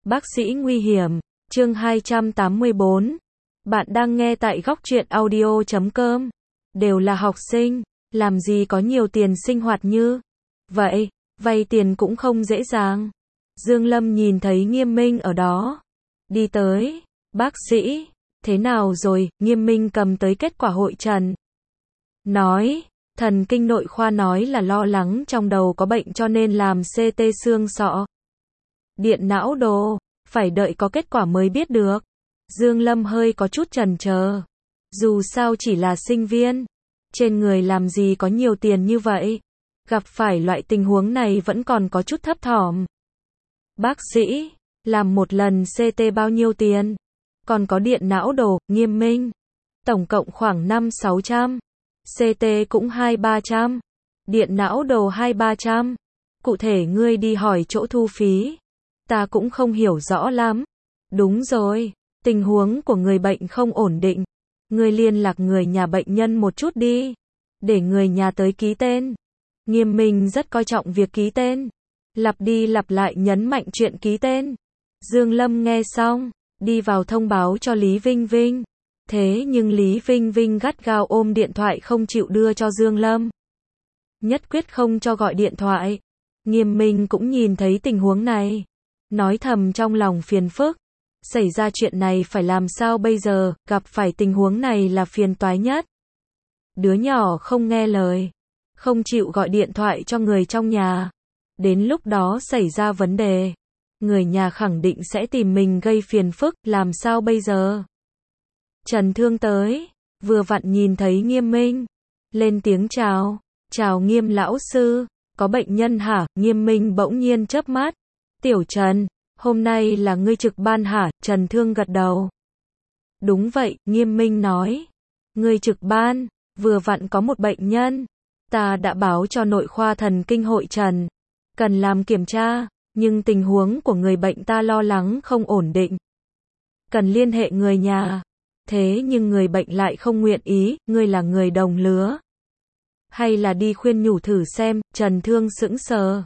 Bác sĩ nguy hiểm, chương 284. Bạn đang nghe tại góc truyện audio.com. Đều là học sinh, làm gì có nhiều tiền sinh hoạt như vậy, vay tiền cũng không dễ dàng. Dương Lâm nhìn thấy Nghiêm Minh ở đó, đi tới. Bác sĩ, thế nào rồi? Nghiêm Minh cầm tới kết quả hội trần. Nói, thần kinh nội khoa nói là lo lắng trong đầu có bệnh cho nên làm CT xương sọ, điện não đồ, phải đợi có kết quả mới biết được. Dương Lâm hơi có chút chần chờ. Dù sao chỉ là sinh viên, trên người làm gì có nhiều tiền như vậy. Gặp phải loại tình huống này vẫn còn có chút thấp thỏm. Bác sĩ, làm một lần CT bao nhiêu tiền? Còn có điện não đồ, Nghiêm Minh. Tổng cộng khoảng 500-600. CT cũng 200-300. Điện não đồ 200-300. Cụ thể ngươi đi hỏi chỗ thu phí. Ta cũng không hiểu rõ lắm. Đúng rồi, tình huống của người bệnh không ổn định. Ngươi liên lạc người nhà bệnh nhân một chút đi, để người nhà tới ký tên. Nghiêm Minh rất coi trọng việc ký tên. Lặp đi lặp lại nhấn mạnh chuyện ký tên. Dương Lâm nghe xong, đi vào thông báo cho Lý Vinh Vinh. Thế nhưng Lý Vinh Vinh gắt gao ôm điện thoại không chịu đưa cho Dương Lâm. Nhất quyết không cho gọi điện thoại. Nghiêm Minh cũng nhìn thấy tình huống này, nói thầm trong lòng phiền phức. Xảy ra chuyện này phải làm sao bây giờ, gặp phải tình huống này là phiền toái nhất. Đứa nhỏ không nghe lời, không chịu gọi điện thoại cho người trong nhà. Đến lúc đó xảy ra vấn đề, người nhà khẳng định sẽ tìm mình gây phiền phức, làm sao bây giờ? Trần Thương tới, vừa vặn nhìn thấy Nghiêm Minh, lên tiếng chào. Chào Nghiêm lão sư, có bệnh nhân hả? Nghiêm Minh bỗng nhiên chớp mắt. Tiểu Trần, hôm nay là ngươi trực ban hả? Trần Thương gật đầu. Đúng vậy, Nghiêm Minh nói. Ngươi trực ban, vừa vặn có một bệnh nhân. Ta đã báo cho nội khoa thần kinh hội trần. Cần làm kiểm tra, nhưng tình huống của người bệnh ta lo lắng không ổn định. Cần liên hệ người nhà. Thế nhưng người bệnh lại không nguyện ý, ngươi là người đồng lứa. Hay là đi khuyên nhủ thử xem, Trần Thương sững sờ.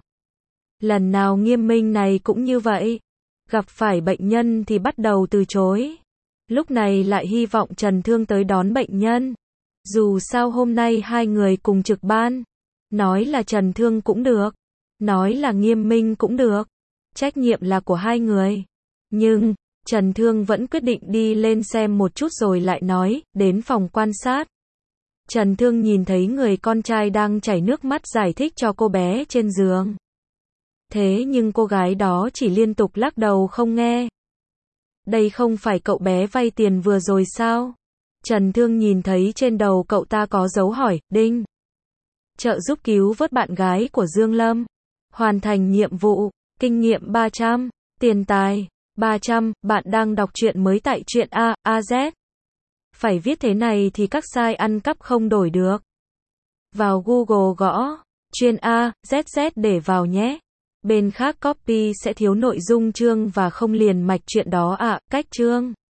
Lần nào Nghiêm Minh này cũng như vậy. Gặp phải bệnh nhân thì bắt đầu từ chối. Lúc này lại hy vọng Trần Thương tới đón bệnh nhân. Dù sao hôm nay hai người cùng trực ban. Nói là Trần Thương cũng được. Nói là Nghiêm Minh cũng được. Trách nhiệm là của hai người. Nhưng, Trần Thương vẫn quyết định đi lên xem một chút rồi lại nói, đến phòng quan sát. Trần Thương nhìn thấy người con trai đang chảy nước mắt giải thích cho cô bé trên giường. Thế nhưng cô gái đó chỉ liên tục lắc đầu không nghe. Đây không phải cậu bé vay tiền vừa rồi sao? Trần Thương nhìn thấy trên đầu cậu ta có dấu hỏi, đinh. Trợ giúp cứu vớt bạn gái của Dương Lâm. Hoàn thành nhiệm vụ, kinh nghiệm 300, tiền tài 300, bạn đang đọc truyện mới tại truyện AZ. Phải viết thế này thì các site ăn cắp không đổi được. Vào Google gõ, chuyên AZZ để vào nhé. Bên khác copy sẽ thiếu nội dung chương và không liền mạch chuyện đó cách chương.